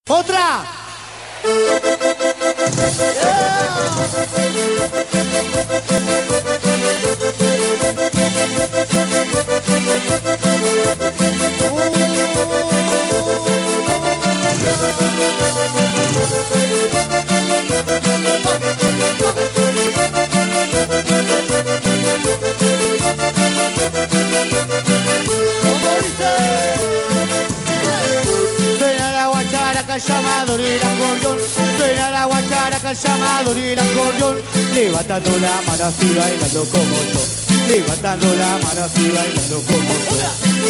¡Otra! El llamado del acordeón, suena la guacharaca, el llamado del acordeón, levantando la mano así bailando como yo, levantando la mano así bailando como yo.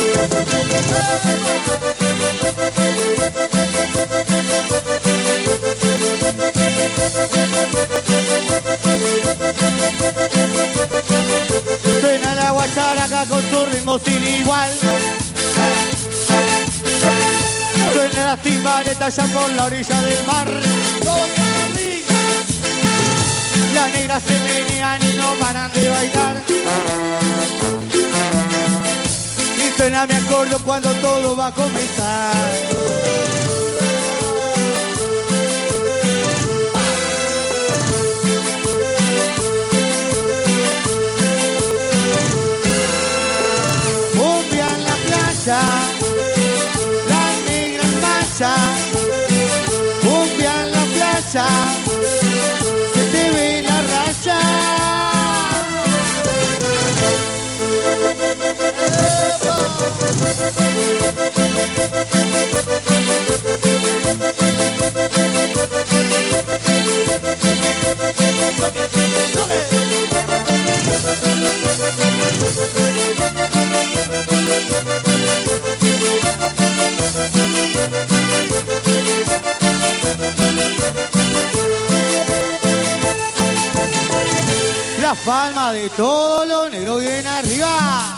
Suena la guacharaca con su ritmo sin igual. Suena las timbaretas ya por la orilla del mar. Las negras se menean y no paran de bailar. Y suena mi acordeón cuando todo va a comenzar. Cumbia en la playa, cumbia en la playa, se te ve la raya. La palma de todo lo negro bien arriba.